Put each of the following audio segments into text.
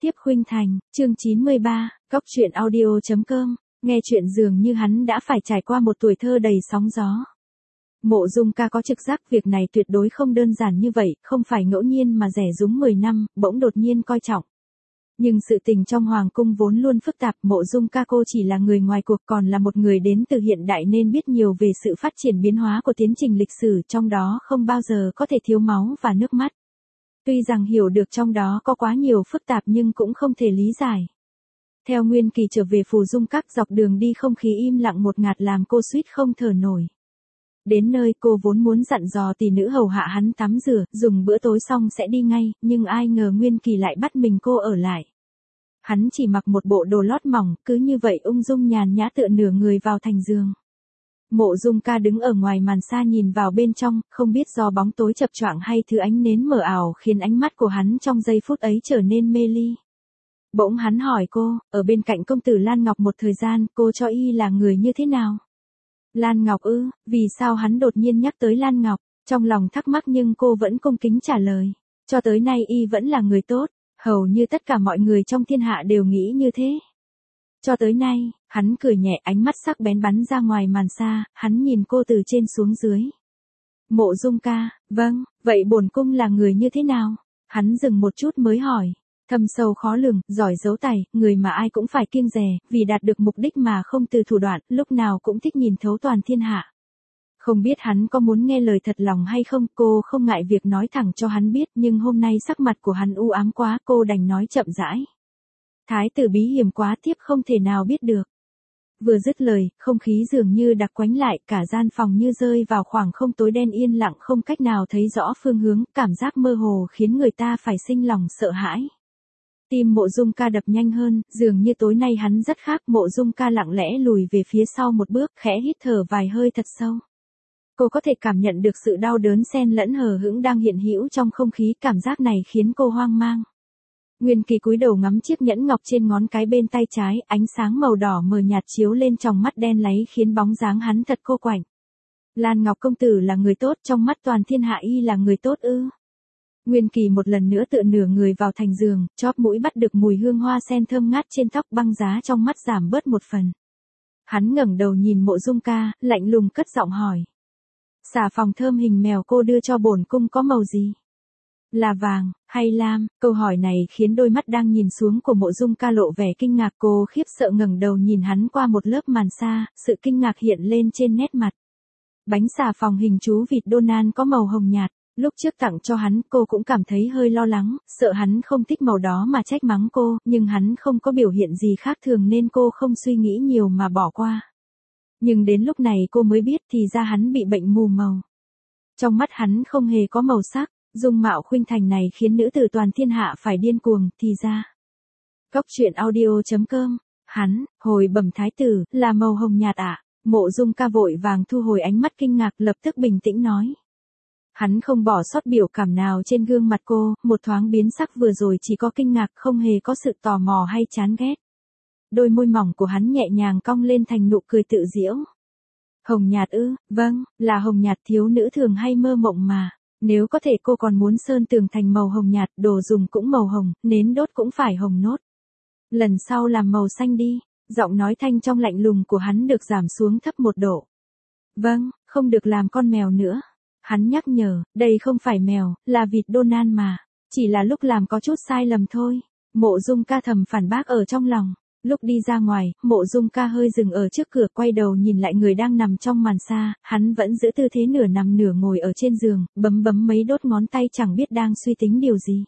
tiếp khuynh thành, chương 93, Cóc truyện audio.com, nghe chuyện dường như hắn đã phải trải qua một tuổi thơ đầy sóng gió. Mộ Dung Ca có trực giác việc này tuyệt đối không đơn giản như vậy, không phải ngẫu nhiên mà rẻ rúng 10 năm, bỗng đột nhiên coi trọng. Nhưng sự tình trong hoàng cung vốn luôn phức tạp, Mộ Dung Ca cô chỉ là người ngoài cuộc, còn là một người đến từ hiện đại nên biết nhiều về sự phát triển biến hóa của tiến trình lịch sử, trong đó không bao giờ có thể thiếu máu và nước mắt. Tuy rằng hiểu được trong đó có quá nhiều phức tạp nhưng cũng không thể lý giải. Theo Nguyên Kỳ trở về Phù Dung Các, dọc đường đi không khí im lặng một ngạt làm cô suýt không thở nổi. Đến nơi cô vốn muốn dặn dò tỷ nữ hầu hạ hắn tắm rửa, dùng bữa tối xong sẽ đi ngay, nhưng ai ngờ Nguyên Kỳ lại bắt mình cô ở lại. Hắn chỉ mặc một bộ đồ lót mỏng, cứ như vậy ung dung nhàn nhã tựa nửa người vào thành giường. Mộ Dung Ca đứng ở ngoài màn xa nhìn vào bên trong, không biết do bóng tối chập choạng hay thứ ánh nến mờ ảo khiến ánh mắt của hắn trong giây phút ấy trở nên mê ly. Bỗng hắn hỏi cô, ở bên cạnh công tử Lan Ngọc một thời gian, cô cho y là người như thế nào? Lan Ngọc ư, vì sao hắn đột nhiên nhắc tới Lan Ngọc? Trong lòng thắc mắc nhưng cô vẫn cung kính trả lời. Cho tới nay y vẫn là người tốt, hầu như tất cả mọi người trong thiên hạ đều nghĩ như thế. Cho tới nay, hắn cười nhẹ, ánh mắt sắc bén bắn ra ngoài màn xa, hắn nhìn cô từ trên xuống dưới. Mộ Dung Ca, vâng, vậy bổn cung là người như thế nào? Hắn dừng một chút mới hỏi. Thâm sâu khó lường, giỏi giấu tài, người mà ai cũng phải kiêng dè, vì đạt được mục đích mà không từ thủ đoạn, lúc nào cũng thích nhìn thấu toàn thiên hạ. Không biết hắn có muốn nghe lời thật lòng hay không, cô không ngại việc nói thẳng cho hắn biết, nhưng hôm nay sắc mặt của hắn u ám quá, cô đành nói chậm rãi. Thái tử bí hiểm quá, thiếp không thể nào biết được. Vừa dứt lời, không khí dường như đặc quánh lại, cả gian phòng như rơi vào khoảng không tối đen yên lặng, không cách nào thấy rõ phương hướng, cảm giác mơ hồ khiến người ta phải sinh lòng sợ hãi. Tim Mộ Dung Ca đập nhanh hơn, dường như tối nay hắn rất khác. Mộ Dung Ca lặng lẽ lùi về phía sau một bước, khẽ hít thở vài hơi thật sâu. Cô có thể cảm nhận được sự đau đớn xen lẫn hờ hững đang hiện hữu trong không khí, cảm giác này khiến cô hoang mang. Nguyên Kỳ cúi đầu ngắm chiếc nhẫn ngọc trên ngón cái bên tay trái, ánh sáng màu đỏ mờ nhạt chiếu lên trong mắt đen láy khiến bóng dáng hắn thật cô quạnh. Lan Ngọc công tử là người tốt, trong mắt toàn thiên hạ y là người tốt ư? Nguyên Kỳ một lần nữa tựa nửa người vào thành giường, chóp mũi bắt được mùi hương hoa sen thơm ngát trên tóc, băng giá trong mắt giảm bớt một phần. Hắn ngẩng đầu nhìn Mộ Dung Ca, lạnh lùng cất giọng hỏi. Xà phòng thơm hình mèo cô đưa cho bổn cung có màu gì? Là vàng, hay lam? Câu hỏi này khiến đôi mắt đang nhìn xuống của Mộ Dung Ca lộ vẻ kinh ngạc, cô khiếp sợ ngẩng đầu nhìn hắn qua một lớp màn xa, sự kinh ngạc hiện lên trên nét mặt. Bánh xà phòng hình chú vịt Donald có màu hồng nhạt. Lúc trước tặng cho hắn, cô cũng cảm thấy hơi lo lắng, sợ hắn không thích màu đó mà trách mắng cô, nhưng hắn không có biểu hiện gì khác thường nên cô không suy nghĩ nhiều mà bỏ qua. Nhưng đến lúc này cô mới biết thì ra hắn bị bệnh mù màu. Trong mắt hắn không hề có màu sắc, dung mạo khuynh thành này khiến nữ tử toàn thiên hạ phải điên cuồng, thì ra. Cóc truyện audio.com, hắn, hồi bẩm thái tử, là màu hồng nhạt ạ. Mộ Dung Ca vội vàng thu hồi ánh mắt kinh ngạc, lập tức bình tĩnh nói. Hắn không bỏ sót biểu cảm nào trên gương mặt cô, một thoáng biến sắc vừa rồi chỉ có kinh ngạc, không hề có sự tò mò hay chán ghét. Đôi môi mỏng của hắn nhẹ nhàng cong lên thành nụ cười tự giễu. Hồng nhạt ư, vâng, là hồng nhạt, thiếu nữ thường hay mơ mộng mà. Nếu có thể cô còn muốn sơn tường thành màu hồng nhạt, đồ dùng cũng màu hồng, nến đốt cũng phải hồng nốt. Lần sau làm màu xanh đi, giọng nói thanh trong lạnh lùng của hắn được giảm xuống thấp một độ. Vâng, không được làm con mèo nữa. Hắn nhắc nhở, đây không phải mèo, là vịt Donald mà. Chỉ là lúc làm có chút sai lầm thôi. Mộ Dung Ca thầm phản bác ở trong lòng. Lúc đi ra ngoài, Mộ Dung Ca hơi dừng ở trước cửa, quay đầu nhìn lại người đang nằm trong màn xa, hắn vẫn giữ tư thế nửa nằm nửa ngồi ở trên giường, bấm mấy đốt ngón tay chẳng biết đang suy tính điều gì.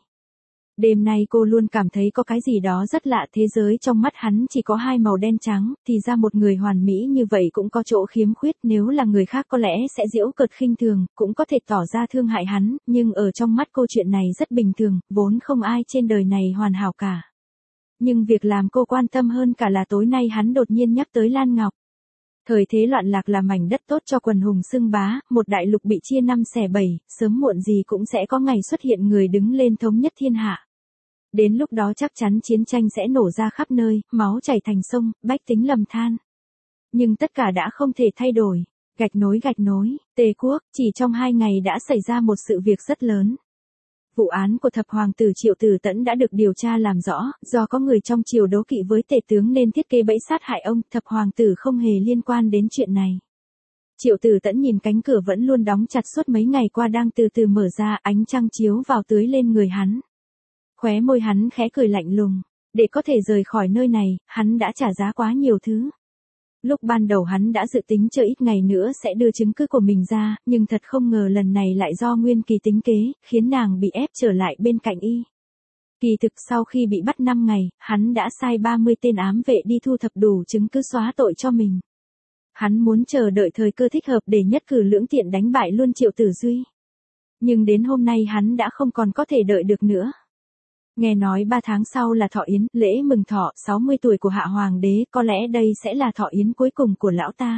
Đêm nay cô luôn cảm thấy có cái gì đó rất lạ, thế giới trong mắt hắn chỉ có hai màu đen trắng, thì ra một người hoàn mỹ như vậy cũng có chỗ khiếm khuyết, nếu là người khác có lẽ sẽ giễu cợt khinh thường, cũng có thể tỏ ra thương hại hắn, nhưng ở trong mắt cô chuyện này rất bình thường, vốn không ai trên đời này hoàn hảo cả. Nhưng việc làm cô quan tâm hơn cả là tối nay hắn đột nhiên nhắc tới Lan Ngọc. Thời thế loạn lạc là mảnh đất tốt cho quần hùng xưng bá, một đại lục bị chia năm xẻ bảy, sớm muộn gì cũng sẽ có ngày xuất hiện người đứng lên thống nhất thiên hạ. Đến lúc đó chắc chắn chiến tranh sẽ nổ ra khắp nơi, máu chảy thành sông, bách tính lầm than. Nhưng tất cả đã không thể thay đổi. Gạch nối, Tề quốc, chỉ trong 2 ngày đã xảy ra một sự việc rất lớn. Vụ án của thập hoàng tử Triệu Tử Tẫn đã được điều tra làm rõ, do có người trong triều đố kỵ với tể tướng nên thiết kế bẫy sát hại ông, thập hoàng tử không hề liên quan đến chuyện này. Triệu Tử Tẫn nhìn cánh cửa vẫn luôn đóng chặt suốt mấy ngày qua đang từ từ mở ra, ánh trăng chiếu vào tưới lên người hắn. Khóe môi hắn khẽ cười lạnh lùng, để có thể rời khỏi nơi này, hắn đã trả giá quá nhiều thứ. Lúc ban đầu hắn đã dự tính chờ ít ngày nữa sẽ đưa chứng cứ của mình ra, nhưng thật không ngờ lần này lại do Nguyên Kỳ tính kế, khiến nàng bị ép trở lại bên cạnh y. Kỳ thực sau khi bị bắt 5 ngày, hắn đã sai 30 tên ám vệ đi thu thập đủ chứng cứ xóa tội cho mình. Hắn muốn chờ đợi thời cơ thích hợp để nhất cử lưỡng tiện đánh bại luôn Triệu Tử Duy. Nhưng đến hôm nay hắn đã không còn có thể đợi được nữa. Nghe nói 3 tháng sau là thọ yến, lễ mừng thọ 60 tuổi của hạ hoàng đế, có lẽ đây sẽ là thọ yến cuối cùng của lão ta.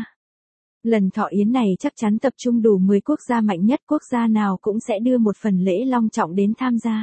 Lần thọ yến này chắc chắn tập trung đủ 10 quốc gia mạnh nhất, quốc gia nào cũng sẽ đưa một phần lễ long trọng đến tham gia.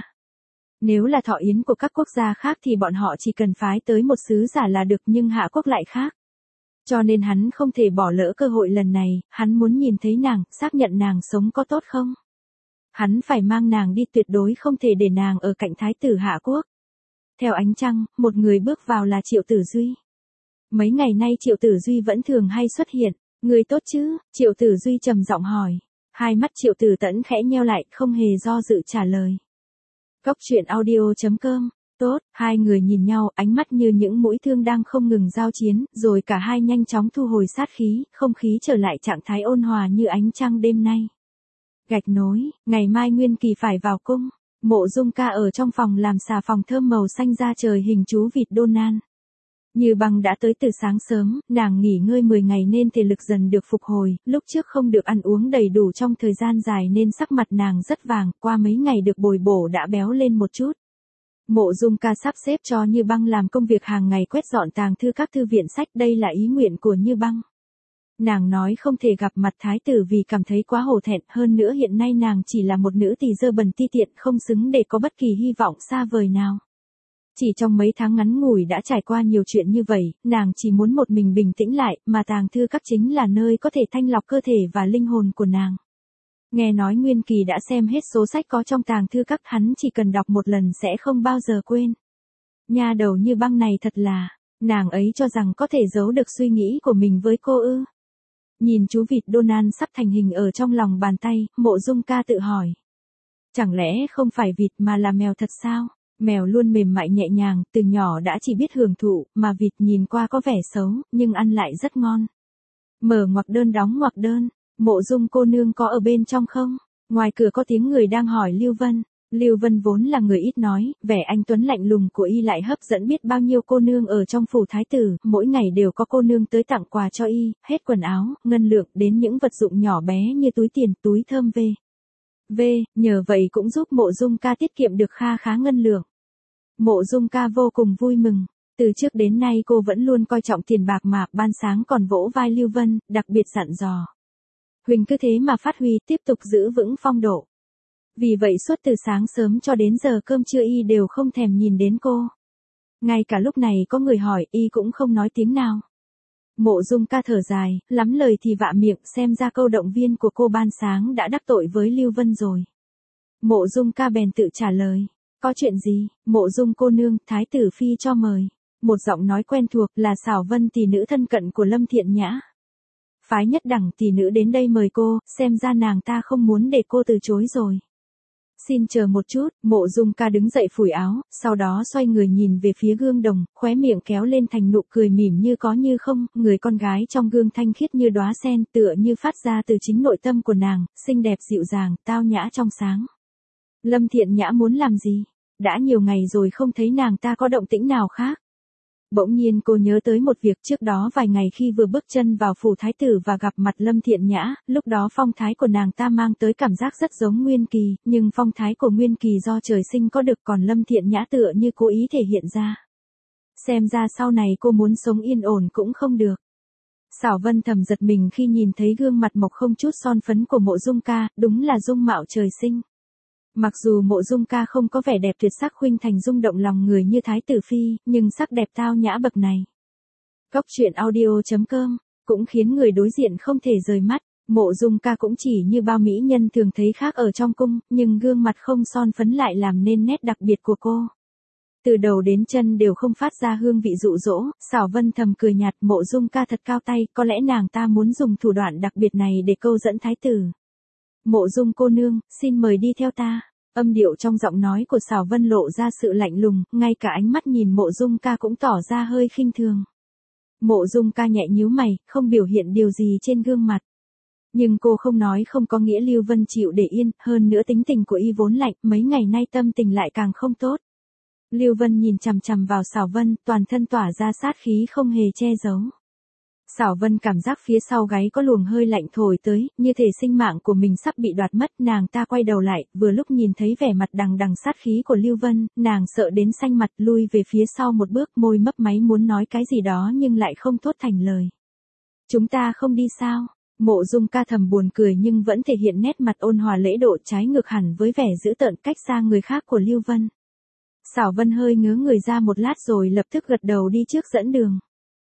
Nếu là thọ yến của các quốc gia khác thì bọn họ chỉ cần phái tới một sứ giả là được, nhưng Hạ quốc lại khác. Cho nên hắn không thể bỏ lỡ cơ hội lần này, hắn muốn nhìn thấy nàng, xác nhận nàng sống có tốt không. Hắn phải mang nàng đi, tuyệt đối không thể để nàng ở cạnh thái tử Hạ quốc. Theo ánh trăng, một người bước vào là Triệu Tử Duy. Mấy ngày nay Triệu Tử Duy vẫn thường hay xuất hiện. Người tốt chứ? Triệu Tử Duy trầm giọng hỏi. Hai mắt Triệu Tử Tẫn khẽ nheo lại, không hề do dự trả lời. Cốc truyện audio.com. Tốt, hai người nhìn nhau, ánh mắt như những mũi thương đang không ngừng giao chiến, rồi cả hai nhanh chóng thu hồi sát khí, không khí trở lại trạng thái ôn hòa như ánh trăng đêm nay. Gạch nối, ngày mai Nguyên Kỳ phải vào cung. Mộ Dung Ca ở trong phòng làm xà phòng thơm màu xanh da trời hình chú vịt Donald. Như Băng đã tới từ sáng sớm, nàng nghỉ ngơi 10 ngày nên thể lực dần được phục hồi, lúc trước không được ăn uống đầy đủ trong thời gian dài nên sắc mặt nàng rất vàng, qua mấy ngày được bồi bổ đã béo lên một chút. Mộ Dung Ca sắp xếp cho Như Băng làm công việc hàng ngày, quét dọn tàng thư các thư viện sách, đây là ý nguyện của Như Băng. Nàng nói không thể gặp mặt thái tử vì cảm thấy quá hổ thẹn, hơn nữa hiện nay nàng chỉ là một nữ tỳ dơ bẩn ti tiện, không xứng để có bất kỳ hy vọng xa vời nào. Chỉ trong mấy tháng ngắn ngủi đã trải qua nhiều chuyện như vậy, nàng chỉ muốn một mình bình tĩnh lại, mà tàng thư các chính là nơi có thể thanh lọc cơ thể và linh hồn của nàng. Nghe nói Nguyên Kỳ đã xem hết số sách có trong tàng thư các, hắn chỉ cần đọc một lần sẽ không bao giờ quên. Nha đầu Như Băng này thật là, nàng ấy cho rằng có thể giấu được suy nghĩ của mình với cô ư. Nhìn chú vịt Donald sắp thành hình ở trong lòng bàn tay, Mộ Dung Ca tự hỏi. Chẳng lẽ không phải vịt mà là mèo thật sao? Mèo luôn mềm mại nhẹ nhàng, từ nhỏ đã chỉ biết hưởng thụ, mà vịt nhìn qua có vẻ xấu, nhưng ăn lại rất ngon. Mở ngoặc đơn đóng ngoặc đơn, Mộ Dung cô nương có ở bên trong không? Ngoài cửa có tiếng người đang hỏi Lưu Vân. Lưu Vân vốn là người ít nói, vẻ anh tuấn lạnh lùng của y lại hấp dẫn biết bao nhiêu cô nương ở trong phủ thái tử, mỗi ngày đều có cô nương tới tặng quà cho y, hết quần áo, ngân lượng đến những vật dụng nhỏ bé như túi tiền, túi thơm nhờ vậy cũng giúp Mộ Dung Ca tiết kiệm được kha khá ngân lượng. Mộ Dung Ca vô cùng vui mừng. Từ trước đến nay cô vẫn luôn coi trọng tiền bạc mà, ban sáng còn vỗ vai Lưu Vân, đặc biệt dặn dò. Huỳnh cứ thế mà phát huy, tiếp tục giữ vững phong độ. Vì vậy suốt từ sáng sớm cho đến giờ cơm trưa y đều không thèm nhìn đến cô. Ngay cả lúc này có người hỏi y cũng không nói tiếng nào. Mộ Dung Ca thở dài, lắm lời thì vạ miệng, xem ra câu động viên của cô ban sáng đã đắc tội với Lưu Vân rồi. Mộ Dung Ca bèn tự trả lời. Có chuyện gì? Mộ Dung cô nương, thái tử phi cho mời. Một giọng nói quen thuộc là Xảo Vân, tỷ nữ thân cận của Lâm Thiện Nhã. Phái nhất đẳng tỷ nữ đến đây mời cô, xem ra nàng ta không muốn để cô từ chối rồi. Xin chờ một chút, Mộ Dung Ca đứng dậy phủi áo, sau đó xoay người nhìn về phía gương đồng, khóe miệng kéo lên thành nụ cười mỉm như có như không, người con gái trong gương thanh khiết như đóa sen, tựa như phát ra từ chính nội tâm của nàng, xinh đẹp dịu dàng, tao nhã trong sáng. Lâm Thiện Nhã muốn làm gì? Đã nhiều ngày rồi không thấy nàng ta có động tĩnh nào khác. Bỗng nhiên cô nhớ tới một việc, trước đó vài ngày khi vừa bước chân vào phủ thái tử và gặp mặt Lâm Thiện Nhã, lúc đó phong thái của nàng ta mang tới cảm giác rất giống Nguyên Kỳ, nhưng phong thái của Nguyên Kỳ do trời sinh có được, còn Lâm Thiện Nhã tựa như cố ý thể hiện ra. Xem ra sau này cô muốn sống yên ổn cũng không được. Xảo Vân thầm giật mình khi nhìn thấy gương mặt mộc không chút son phấn của Mộ Dung Ca, đúng là dung mạo trời sinh. Mặc dù Mộ Dung Ca không có vẻ đẹp tuyệt sắc khuynh thành rung động lòng người như thái tử phi, nhưng sắc đẹp tao nhã bậc này. Cốc truyện audio.com cũng khiến người đối diện không thể rời mắt. Mộ Dung Ca cũng chỉ như bao mỹ nhân thường thấy khác ở trong cung, nhưng gương mặt không son phấn lại làm nên nét đặc biệt của cô. Từ đầu đến chân đều không phát ra hương vị dụ dỗ, Sảo Vân thầm cười nhạt, Mộ Dung Ca thật cao tay, có lẽ nàng ta muốn dùng thủ đoạn đặc biệt này để câu dẫn thái tử. Mộ Dung cô nương, xin mời đi theo ta. Âm điệu trong giọng nói của Sảo Vân lộ ra sự lạnh lùng, ngay cả ánh mắt nhìn Mộ Dung Ca cũng tỏ ra hơi khinh thường. Mộ Dung Ca nhẹ nhíu mày, không biểu hiện điều gì trên gương mặt. Nhưng cô không nói không có nghĩa Lưu Vân chịu để yên, hơn nữa tính tình của y vốn lạnh, mấy ngày nay tâm tình lại càng không tốt. Lưu Vân nhìn chằm chằm vào Sảo Vân, toàn thân tỏa ra sát khí không hề che giấu. Sảo Vân cảm giác phía sau gáy có luồng hơi lạnh thổi tới, như thể sinh mạng của mình sắp bị đoạt mất, nàng ta quay đầu lại, vừa lúc nhìn thấy vẻ mặt đằng đằng sát khí của Lưu Vân, nàng sợ đến xanh mặt lui về phía sau một bước, môi mấp máy muốn nói cái gì đó nhưng lại không thốt thành lời. Chúng ta không đi sao? Mộ Dung Ca thầm buồn cười nhưng vẫn thể hiện nét mặt ôn hòa lễ độ, trái ngược hẳn với vẻ dữ tợn cách xa người khác của Lưu Vân. Sảo Vân hơi ngớ người ra một lát rồi lập tức gật đầu đi trước dẫn đường.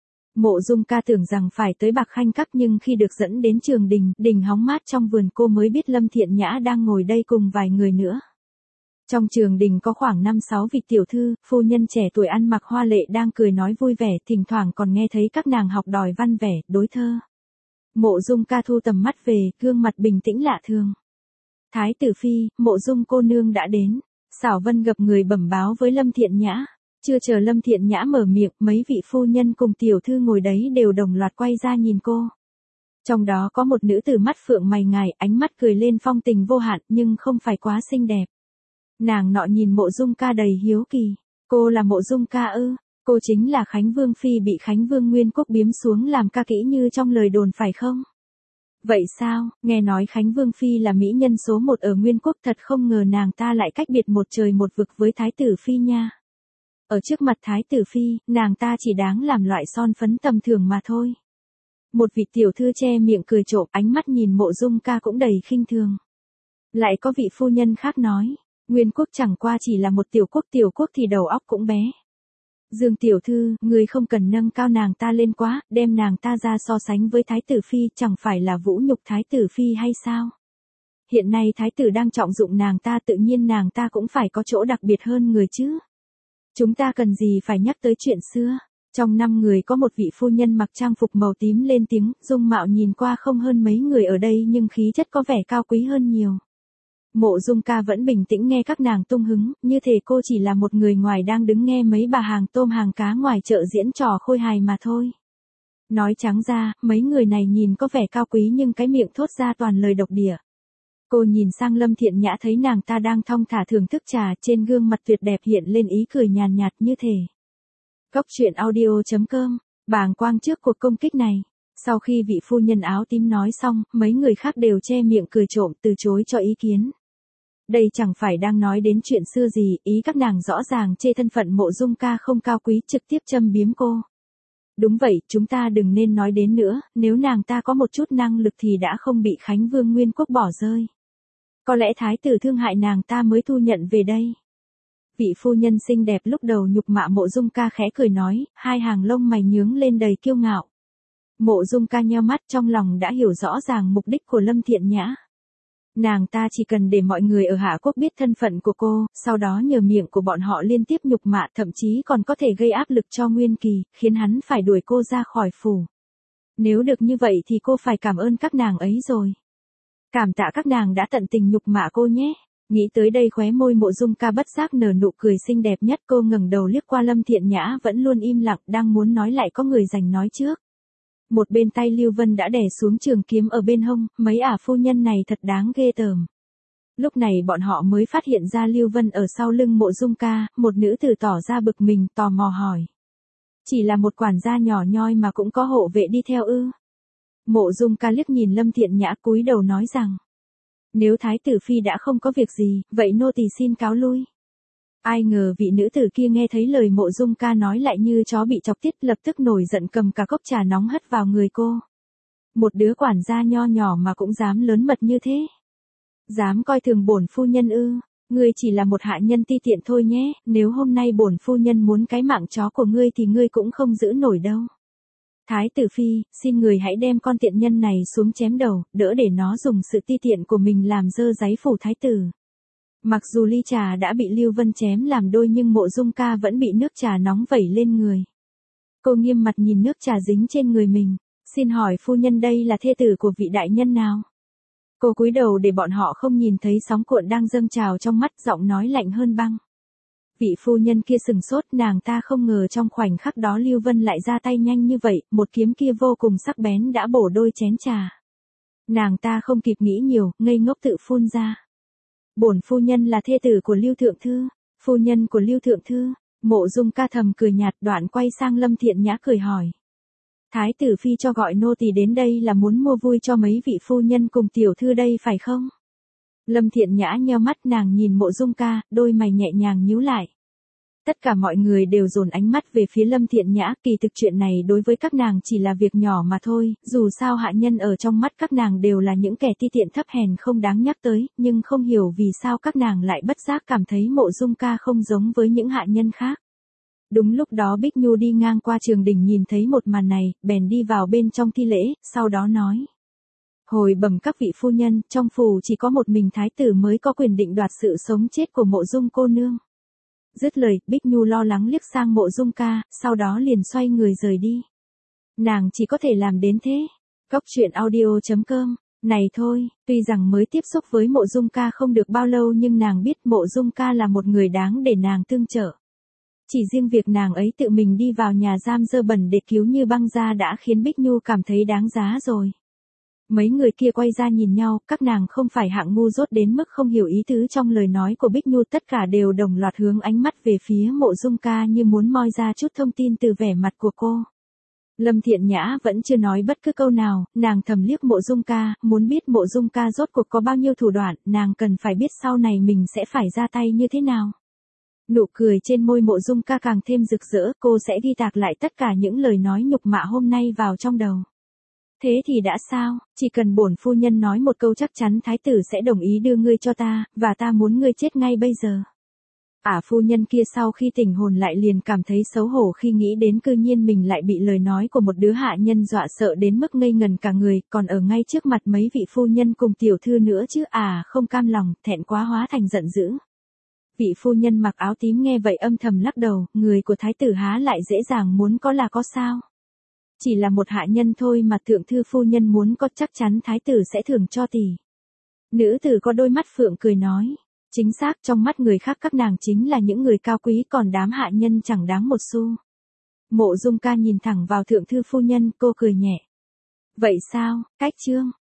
Mộ Dung Ca tưởng rằng phải tới Bạc Khanh Các, nhưng khi được dẫn đến Trường Đình, đình hóng mát trong vườn, cô mới biết Lâm Thiện Nhã đang ngồi đây cùng vài người nữa. Trong Trường Đình có khoảng 5-6 vị tiểu thư, phu nhân trẻ tuổi ăn mặc hoa lệ đang cười nói vui vẻ, thỉnh thoảng còn nghe thấy các nàng học đòi văn vẻ, đối thơ. Mộ Dung Ca thu tầm mắt về, gương mặt bình tĩnh lạ thường. Thái tử phi, Mộ Dung cô nương đã đến. Sảo Vân gập người bẩm báo với Lâm Thiện Nhã. Chưa chờ Lâm Thiện Nhã mở miệng, mấy vị phu nhân cùng tiểu thư ngồi đấy đều đồng loạt quay ra nhìn cô. Trong đó có một nữ tử mắt phượng mày ngài, ánh mắt cười lên phong tình vô hạn nhưng không phải quá xinh đẹp. Nàng nọ nhìn Mộ Dung Ca đầy hiếu kỳ. Cô là Mộ Dung Ca ư? Cô chính là Khánh Vương Phi bị Khánh Vương Nguyên Quốc biếm xuống làm ca kỹ như trong lời đồn phải không? Vậy sao, nghe nói Khánh Vương Phi là mỹ nhân số 1 ở Nguyên Quốc, thật không ngờ nàng ta lại cách biệt một trời một vực với Thái tử Phi nha. Ở trước mặt Thái tử Phi, nàng ta chỉ đáng làm loại son phấn tầm thường mà thôi. Một vị tiểu thư che miệng cười trộm, ánh mắt nhìn Mộ Dung Ca cũng đầy khinh thường. Lại có vị phu nhân khác nói, Nguyên Quốc chẳng qua chỉ là một tiểu quốc thì đầu óc cũng bé. Dương tiểu thư, người không cần nâng cao nàng ta lên quá, đem nàng ta ra so sánh với Thái tử Phi chẳng phải là vũ nhục Thái tử Phi hay sao? Hiện nay Thái tử đang trọng dụng nàng ta, tự nhiên nàng ta cũng phải có chỗ đặc biệt hơn người chứ. Chúng ta cần gì phải nhắc tới chuyện xưa? Trong 5 người có một vị phu nhân mặc trang phục màu tím lên tiếng, dung mạo nhìn qua không hơn mấy người ở đây nhưng khí chất có vẻ cao quý hơn nhiều. Mộ Dung Ca vẫn bình tĩnh nghe các nàng tung hứng, như thể cô chỉ là một người ngoài đang đứng nghe mấy bà hàng tôm hàng cá ngoài chợ diễn trò khôi hài mà thôi. Nói trắng ra, mấy người này nhìn có vẻ cao quý nhưng cái miệng thốt ra toàn lời độc địa. Cô nhìn sang Lâm Thiện Nhã thấy nàng ta đang thong thả thưởng thức trà, trên gương mặt tuyệt đẹp hiện lên ý cười nhàn nhạt như thể. Cốc truyện audio.com, bàng quang trước cuộc công kích này. Sau khi vị phu nhân áo tím nói xong, mấy người khác đều che miệng cười trộm từ chối cho ý kiến. Đây chẳng phải đang nói đến chuyện xưa gì, ý các nàng rõ ràng chê thân phận Mộ Dung Ca không cao quý, trực tiếp châm biếm cô. Đúng vậy, chúng ta đừng nên nói đến nữa, nếu nàng ta có một chút năng lực thì đã không bị Khánh Vương Nguyên Quốc bỏ rơi. Có lẽ thái tử thương hại nàng ta mới thu nhận về đây. Vị phu nhân xinh đẹp lúc đầu nhục mạ Mộ Dung Ca khẽ cười nói, hai hàng lông mày nhướng lên đầy kiêu ngạo. Mộ Dung Ca nheo mắt, trong lòng đã hiểu rõ ràng mục đích của Lâm Thiện Nhã. Nàng ta chỉ cần để mọi người ở Hạ Quốc biết thân phận của cô, sau đó nhờ miệng của bọn họ liên tiếp nhục mạ, thậm chí còn có thể gây áp lực cho Nguyên Kỳ, khiến hắn phải đuổi cô ra khỏi phủ. Nếu được như vậy thì cô phải cảm ơn các nàng ấy rồi. Cảm tạ các nàng đã tận tình nhục mạ cô nhé. Nghĩ tới đây khóe môi Mộ Dung Ca bất giác nở nụ cười xinh đẹp nhất, cô ngẩng đầu liếc qua Lâm Thiện Nhã vẫn luôn im lặng, đang muốn nói lại có người giành nói trước. Một bên tay Lưu Vân đã đè xuống trường kiếm ở bên hông, mấy phu nhân này thật đáng ghê tởm. Lúc này bọn họ mới phát hiện ra Lưu Vân ở sau lưng Mộ Dung Ca, một nữ tử tỏ ra bực mình, tò mò hỏi. Chỉ là một quản gia nhỏ nhoi mà cũng có hộ vệ đi theo ư? Mộ Dung Ca liếc nhìn Lâm Thiện Nhã cúi đầu nói rằng. Nếu Thái tử Phi đã không có việc gì, vậy nô tỳ xin cáo lui. Ai ngờ vị nữ tử kia nghe thấy lời Mộ Dung Ca nói lại như chó bị chọc tiết, lập tức nổi giận cầm cả cốc trà nóng hất vào người cô. Một đứa quản gia nho nhỏ mà cũng dám lớn mật như thế. Dám coi thường bổn phu nhân ư? Ngươi chỉ là một hạ nhân ti tiện thôi nhé, nếu hôm nay bổn phu nhân muốn cái mạng chó của ngươi thì ngươi cũng không giữ nổi đâu. Thái tử phi, xin người hãy đem con tiện nhân này xuống chém đầu, đỡ để nó dùng sự ti tiện của mình làm dơ dáy phủ thái tử. Mặc dù ly trà đã bị Lưu Vân chém làm đôi nhưng Mộ Dung Ca vẫn bị nước trà nóng vẩy lên người. Cô nghiêm mặt nhìn nước trà dính trên người mình. Xin hỏi phu nhân đây là thê tử của vị đại nhân nào? Cô cúi đầu để bọn họ không nhìn thấy sóng cuộn đang dâng trào trong mắt, giọng nói lạnh hơn băng. Vị phu nhân kia sừng sốt, nàng ta không ngờ trong khoảnh khắc đó Lưu Vân lại ra tay nhanh như vậy, một kiếm kia vô cùng sắc bén đã bổ đôi chén trà. Nàng ta không kịp nghĩ nhiều, ngây ngốc tự phun ra. Bổn phu nhân là thê tử của Lưu Thượng Thư, phu nhân của Lưu Thượng Thư. Mộ Dung Ca thầm cười nhạt, đoạn quay sang Lâm Thiện Nhã cười hỏi. Thái tử phi cho gọi nô tỳ đến đây là muốn mua vui cho mấy vị phu nhân cùng tiểu thư đây phải không? Lâm Thiện Nhã nheo mắt, nàng nhìn Mộ Dung Ca, đôi mày nhẹ nhàng nhíu lại. Tất cả mọi người đều dồn ánh mắt về phía Lâm Thiện Nhã, kỳ thực chuyện này đối với các nàng chỉ là việc nhỏ mà thôi, dù sao hạ nhân ở trong mắt các nàng đều là những kẻ ti tiện thấp hèn không đáng nhắc tới, nhưng không hiểu vì sao các nàng lại bất giác cảm thấy Mộ Dung Ca không giống với những hạ nhân khác. Đúng lúc đó Bích Nhu đi ngang qua Trường Đình nhìn thấy một màn này, bèn đi vào bên trong thi lễ, sau đó nói. Hồi bẩm các vị phu nhân, trong phủ chỉ có một mình thái tử mới có quyền định đoạt sự sống chết của Mộ Dung cô nương. Dứt lời, Bích Nhu lo lắng liếc sang Mộ Dung Ca, sau đó liền xoay người rời đi. Nàng chỉ có thể làm đến thế. Cóc truyện audio.com. Này thôi, tuy rằng mới tiếp xúc với Mộ Dung Ca không được bao lâu nhưng nàng biết Mộ Dung Ca là một người đáng để nàng tương trợ. Chỉ riêng việc nàng ấy tự mình đi vào nhà giam dơ bẩn để cứu Như Băng ra đã khiến Bích Nhu cảm thấy đáng giá rồi. Mấy người kia quay ra nhìn nhau, các nàng không phải hạng ngu dốt đến mức không hiểu ý tứ trong lời nói của Bích Nhu, tất cả đều đồng loạt hướng ánh mắt về phía Mộ Dung Ca như muốn moi ra chút thông tin từ vẻ mặt của cô. Lâm Thiện Nhã vẫn chưa nói bất cứ câu nào, nàng thầm liếc Mộ Dung Ca, muốn biết Mộ Dung Ca rốt cuộc có bao nhiêu thủ đoạn, nàng cần phải biết sau này mình sẽ phải ra tay như thế nào. Nụ cười trên môi Mộ Dung Ca càng thêm rực rỡ, cô sẽ ghi tạc lại tất cả những lời nói nhục mạ hôm nay vào trong đầu. Thế thì đã sao, chỉ cần bổn phu nhân nói một câu chắc chắn thái tử sẽ đồng ý đưa ngươi cho ta, và ta muốn ngươi chết ngay bây giờ. Phu nhân kia sau khi tỉnh hồn lại liền cảm thấy xấu hổ khi nghĩ đến cư nhiên mình lại bị lời nói của một đứa hạ nhân dọa sợ đến mức ngây ngần cả người, còn ở ngay trước mặt mấy vị phu nhân cùng tiểu thư nữa chứ, không cam lòng, thẹn quá hóa thành giận dữ. Vị phu nhân mặc áo tím nghe vậy âm thầm lắc đầu, người của thái tử há lại dễ dàng muốn có là có sao. Chỉ là một hạ nhân thôi mà thượng thư phu nhân muốn có, chắc chắn thái tử sẽ thưởng cho tỷ. Nữ tử có đôi mắt phượng cười nói. Chính xác, trong mắt người khác các nàng chính là những người cao quý, còn đám hạ nhân chẳng đáng một xu. Mộ Dung Ca nhìn thẳng vào thượng thư phu nhân, cô cười nhẹ. Vậy sao, cách chương.